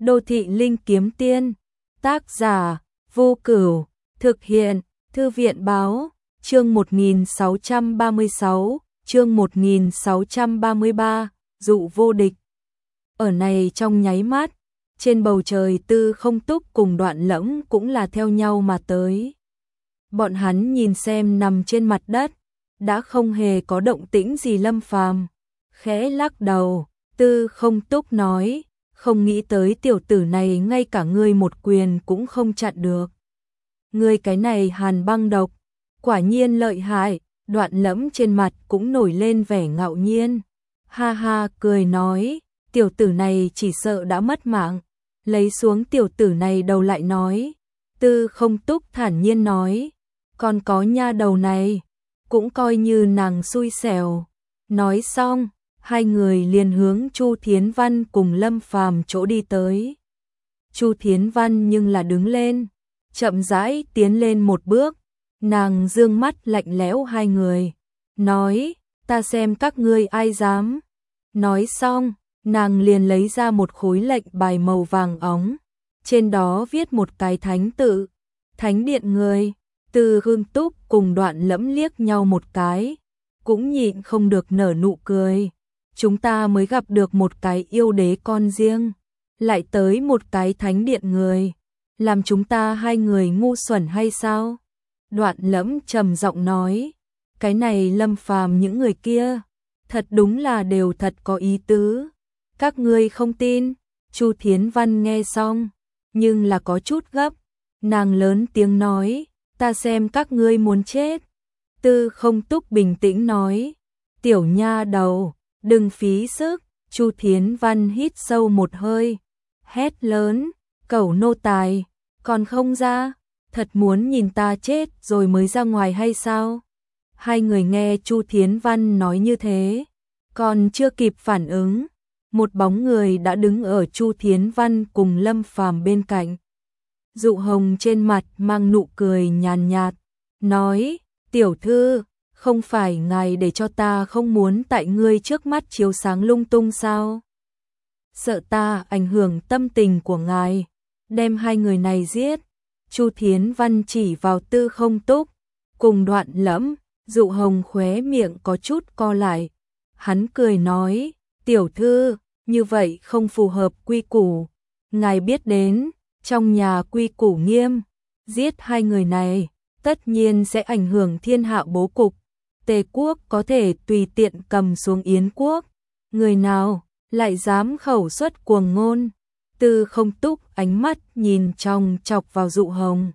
Đô thị linh kiếm tiên. Tác giả Vô Cửu. Thực hiện Thư viện báo. Chương 1636, chương 1633, dụ vô địch. Ở này trong nháy mắt, trên bầu trời Tư Không Túc cùng Đoạn Lẫm cũng là theo nhau mà tới. Bọn hắn nhìn xem nằm trên mặt đất, đã không hề có động tĩnh gì Lâm Phàm, khẽ lắc đầu, Tư Không Túc nói, không nghĩ tới tiểu tử này ngay cả ngươi một quyền cũng không chặn được. Ngươi cái này hàn băng độc, quả nhiên lợi hại. Đoạn Lẫm trên mặt cũng nổi lên vẻ ngạo nhiên. Ha ha cười nói, tiểu tử này chỉ sợ đã mất mạng. Lấy xuống tiểu tử này đầu lại nói. Tư Không Túc thản nhiên nói, còn có nha đầu này, cũng coi như nàng xui xẻo. Nói xong, hai người liền hướng Chu Thiến Văn cùng Lâm Phàm chỗ đi tới. Chu Thiến Văn nhưng là đứng lên, chậm rãi tiến lên một bước, nàng dương mắt lạnh lẽo hai người, nói, ta xem các ngươi ai dám. Nói xong, nàng liền lấy ra một khối lệnh bài màu vàng óng, trên đó viết một cái thánh tự, thánh điện người. Từ Hương Túc cùng Đoạn Lẫm liếc nhau một cái, cũng nhịn không được nở nụ cười. Chúng ta mới gặp được một cái yêu đế con riêng, lại tới một cái thánh điện người, làm chúng ta hai người ngu xuẩn hay sao? Đoạn Lẫm trầm giọng nói, cái này Lâm Phàm những người kia, thật đúng là đều thật có ý tứ. Các ngươi không tin? Chu Thiến Văn nghe xong, nhưng là có chút gấp, nàng lớn tiếng nói, ta xem các ngươi muốn chết. Tư Không Túc bình tĩnh nói, tiểu nha đầu, đừng phí sức. Chu Thiến Văn hít sâu một hơi, hét lớn, cẩu nô tài, còn không ra, thật muốn nhìn ta chết rồi mới ra ngoài hay sao? Hai người nghe Chu Thiến Văn nói như thế, còn chưa kịp phản ứng, một bóng người đã đứng ở Chu Thiến Văn cùng Lâm Phàm bên cạnh. Dụ Hồng trên mặt mang nụ cười nhàn nhạt, nói, tiểu thư, không phải ngài để cho ta không muốn tại ngươi trước mắt chiếu sáng lung tung sao? Sợ ta ảnh hưởng tâm tình của ngài, đem hai người này giết. Chu Thiến Văn chỉ vào Tư Không Túc cùng Đoạn Lẫm. Dụ Hồng khóe miệng có chút co lại, hắn cười nói, tiểu thư, như vậy không phù hợp quy củ. Ngài biết đến, trong nhà quy củ nghiêm, giết hai người này, tất nhiên sẽ ảnh hưởng thiên hạ bố cục. Tề quốc có thể tùy tiện cầm xuống Yến quốc, người nào lại dám khẩu xuất cuồng ngôn. Tư Không Túc ánh mắt nhìn chòng chọc vào Dụ Hồng.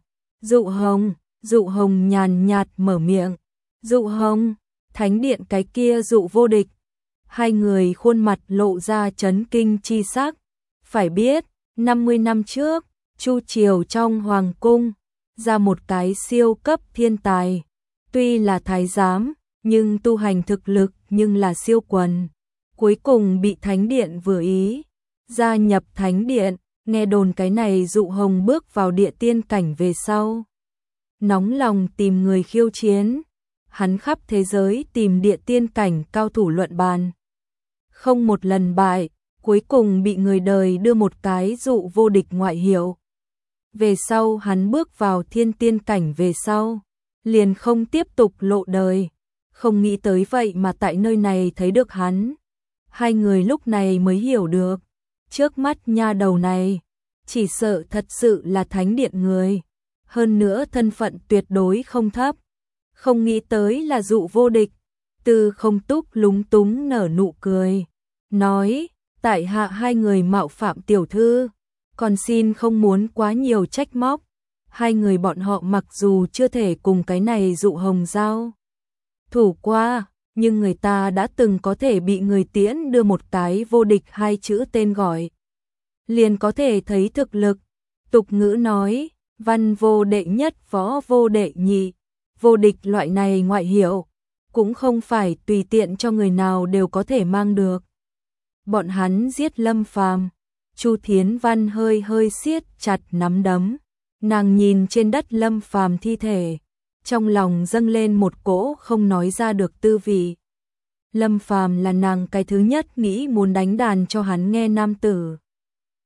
Dụ Hồng nhàn nhạt mở miệng. Dụ Hồng, thánh điện cái kia dụ vô địch. Hai người khuôn mặt lộ ra chấn kinh chi sắc. Phải biết, 50 năm trước, Chu triều trong hoàng cung, ra một cái siêu cấp thiên tài. Tuy là thái giám, nhưng tu hành thực lực nhưng là siêu quần. Cuối cùng bị thánh điện vừa ý, gia nhập thánh điện. Nghe đồn cái này Dụ Hồng bước vào địa tiên cảnh về sau, nóng lòng tìm người khiêu chiến. Hắn khắp thế giới tìm địa tiên cảnh cao thủ luận bàn, không một lần bại, cuối cùng bị người đời đưa một cái dụ vô địch ngoại hiệu. Về sau hắn bước vào thiên tiên cảnh về sau, liền không tiếp tục lộ đời, không nghĩ tới vậy mà tại nơi này thấy được hắn. Hai người lúc này mới hiểu được, trước mắt nha đầu này, chỉ sợ thật sự là thánh điện người, hơn nữa thân phận tuyệt đối không thấp. Không nghĩ tới là dụ vô địch. Tư Không Túc lúng túng nở nụ cười, nói, tại hạ hai người mạo phạm tiểu thư, còn xin không muốn quá nhiều trách móc. Hai người bọn họ mặc dù chưa thể cùng cái này Dụ Hồng giao thủ qua, nhưng người ta đã từng có thể bị người tiễn đưa một cái vô địch hai chữ tên gọi, liền có thể thấy thực lực. Tục ngữ nói, văn vô đệ nhất võ vô đệ nhị. Vô địch loại này ngoại hiệu, cũng không phải tùy tiện cho người nào đều có thể mang được. Bọn hắn giết Lâm Phàm, Chu Thiến Văn hơi siết chặt nắm đấm. Nàng nhìn trên đất Lâm Phàm thi thể, trong lòng dâng lên một cỗ không nói ra được tư vị. Lâm Phàm là nàng cái thứ nhất nghĩ muốn đánh đàn cho hắn nghe nam tử.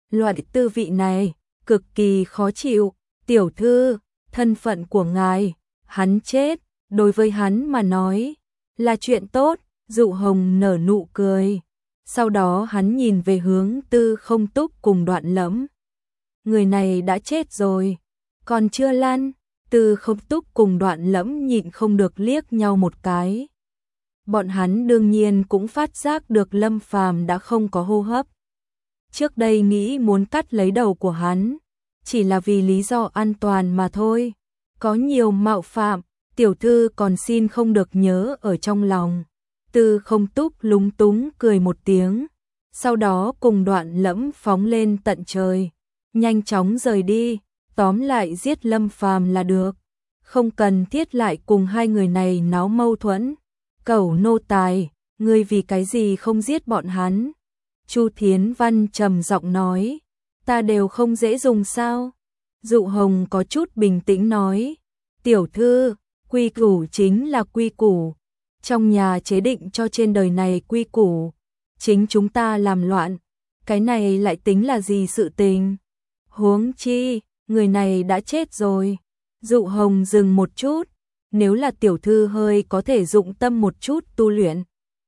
Loại tư vị này, cực kỳ khó chịu. Tiểu thư, thân phận của ngài, hắn chết, đối với hắn mà nói, là chuyện tốt. Dụ Hồng nở nụ cười. Sau đó hắn nhìn về hướng Tư Không Túc cùng Đoạn Lẫm. Người này đã chết rồi, còn chưa lăn. Tư Không Túc cùng Đoạn Lẫm nhịn không được liếc nhau một cái. Bọn hắn đương nhiên cũng phát giác được Lâm Phàm đã không có hô hấp. Trước đây nghĩ muốn cắt lấy đầu của hắn, chỉ là vì lý do an toàn mà thôi. Có nhiều mạo phạm, tiểu thư còn xin không được nhớ ở trong lòng. Tư Không Túc lúng túng cười một tiếng, sau đó cùng Đoạn Lẫm phóng lên tận trời, nhanh chóng rời đi, tóm lại giết Lâm Phàm là được, không cần thiết lại cùng hai người này náo mâu thuẫn. Cẩu nô tài, ngươi vì cái gì không giết bọn hắn? Chu Thiến Văn trầm giọng nói, ta đều không dễ dùng sao? Dụ Hồng có chút bình tĩnh nói, tiểu thư, quy củ chính là quy củ. Trong nhà chế định cho trên đời này quy củ, chính chúng ta làm loạn, cái này lại tính là gì sự tình? Huống chi, người này đã chết rồi. Dụ Hồng dừng một chút, nếu là tiểu thư hơi có thể dụng tâm một chút tu luyện,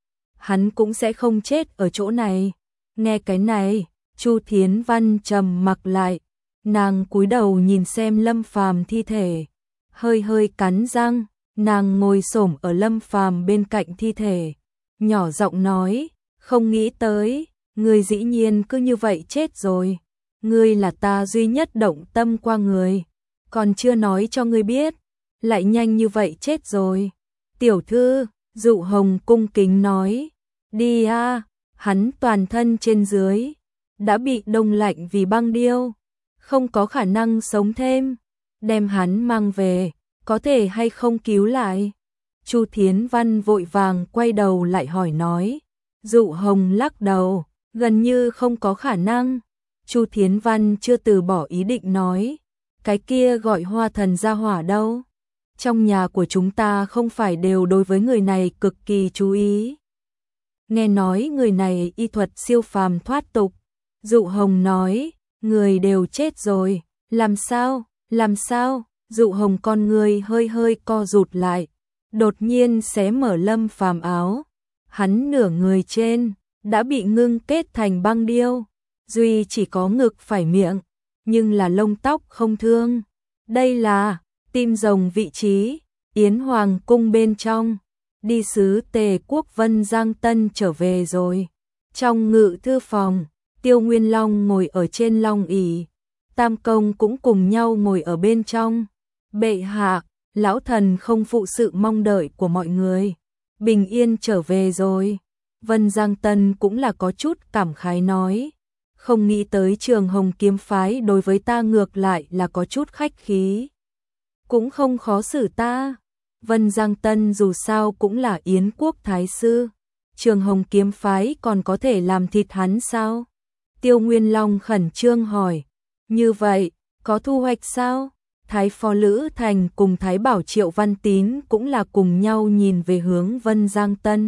hắn cũng sẽ không chết ở chỗ này. Nghe cái này, Chu Thiến Văn trầm mặc lại, nàng cúi đầu nhìn xem Lâm Phàm thi thể, hơi hơi cắn răng. Nàng ngồi xổm ở Lâm Phàm bên cạnh thi thể, nhỏ giọng nói, không nghĩ tới, ngươi dĩ nhiên cứ như vậy chết rồi. Ngươi là ta duy nhất động tâm qua người, còn chưa nói cho ngươi biết, lại nhanh như vậy chết rồi. Tiểu thư, Dụ Hồng cung kính nói, đi a. Hắn toàn thân trên dưới đã bị đông lạnh vì băng điêu, không có khả năng sống thêm, đem hắn mang về. Có thể hay không cứu lại? Chu Thiến Văn vội vàng quay đầu lại hỏi nói. Dụ Hồng lắc đầu, gần như không có khả năng. Chu Thiến Văn chưa từ bỏ ý định nói, cái kia gọi Hoa Thần gia hỏa đâu? Trong nhà của chúng ta không phải đều đối với người này cực kỳ chú ý. Nghe nói người này y thuật siêu phàm thoát tục. Dụ Hồng nói, người đều chết rồi, làm sao? Làm sao? Dụ Hồng con người hơi hơi co rụt lại, đột nhiên xé mở Lâm Phàm áo, hắn nửa người trên đã bị ngưng kết thành băng điêu, duy chỉ có ngực phải miệng, nhưng là lông tóc không thương. Đây là tim rồng vị trí, Yến Hoàng cung bên trong, đi sứ Tề quốc Vân Giang Tân trở về rồi. Trong ngự thư phòng, Tiêu Nguyên Long ngồi ở trên long ỷ, Tam Công cũng cùng nhau ngồi ở bên trong. Bệ hạ, lão thần không phụ sự mong đợi của mọi người, bình yên trở về rồi. Vân Giang Tân cũng là có chút cảm khái nói, không nghĩ tới Trường Hồng kiếm phái đối với ta ngược lại là có chút khách khí, cũng không khó xử ta. Vân Giang Tân dù sao cũng là Yến quốc thái sư, Trường Hồng kiếm phái còn có thể làm thịt hắn sao? Tiêu Nguyên Long khẩn trương hỏi, như vậy, có thu hoạch sao? Thái phó Lữ Thành cùng Thái bảo Triệu Văn Tín cũng là cùng nhau nhìn về hướng Vân Giang Tân.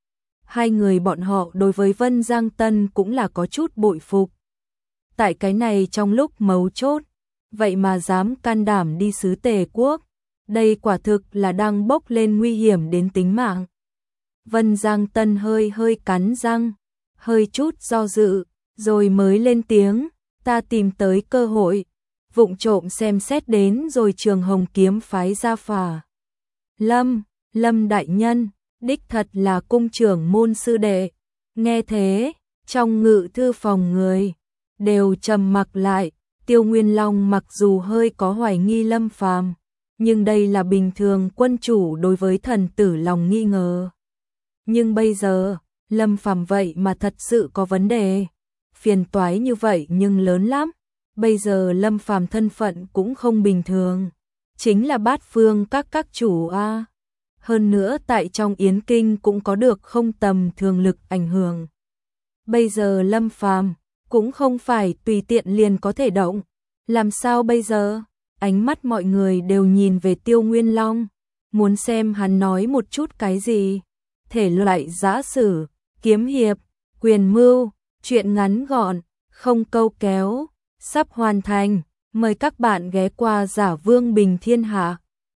Hai người bọn họ đối với Vân Giang Tân cũng là có chút bội phục. Tại cái này trong lúc mấu chốt, vậy mà dám can đảm đi sứ Tề quốc, đây quả thực là đang bốc lên nguy hiểm đến tính mạng. Vân Giang Tân hơi hơi cắn răng, hơi chút do dự, rồi mới lên tiếng, ta tìm tới cơ hội. Vụng trộm xem xét đến rồi Trường Hồng kiếm phái ra phả. Lâm đại nhân, đích thật là cung trưởng môn sư đệ. Nghe thế, trong ngự thư phòng người đều trầm mặc lại. Tiêu Nguyên Long mặc dù hơi có hoài nghi Lâm Phàm, nhưng đây là bình thường quân chủ đối với thần tử lòng nghi ngờ. Nhưng bây giờ, Lâm Phàm vậy mà thật sự có vấn đề. Phiền toái như vậy nhưng lớn lắm. Bây giờ Lâm Phàm thân phận cũng không bình thường, chính là bát phương các chủ a. Hơn nữa tại trong Yến Kinh cũng có được không tầm thường lực ảnh hưởng. Bây giờ Lâm Phàm cũng không phải tùy tiện liền có thể động. Làm sao bây giờ? Ánh mắt mọi người đều nhìn về Tiêu Nguyên Long, muốn xem hắn nói một chút cái gì. Thể loại giã sử, kiếm hiệp, quyền mưu, chuyện ngắn gọn, không câu kéo, sắp hoàn thành. Mời các bạn ghé qua Giả Vương Bình Thiên Hạ.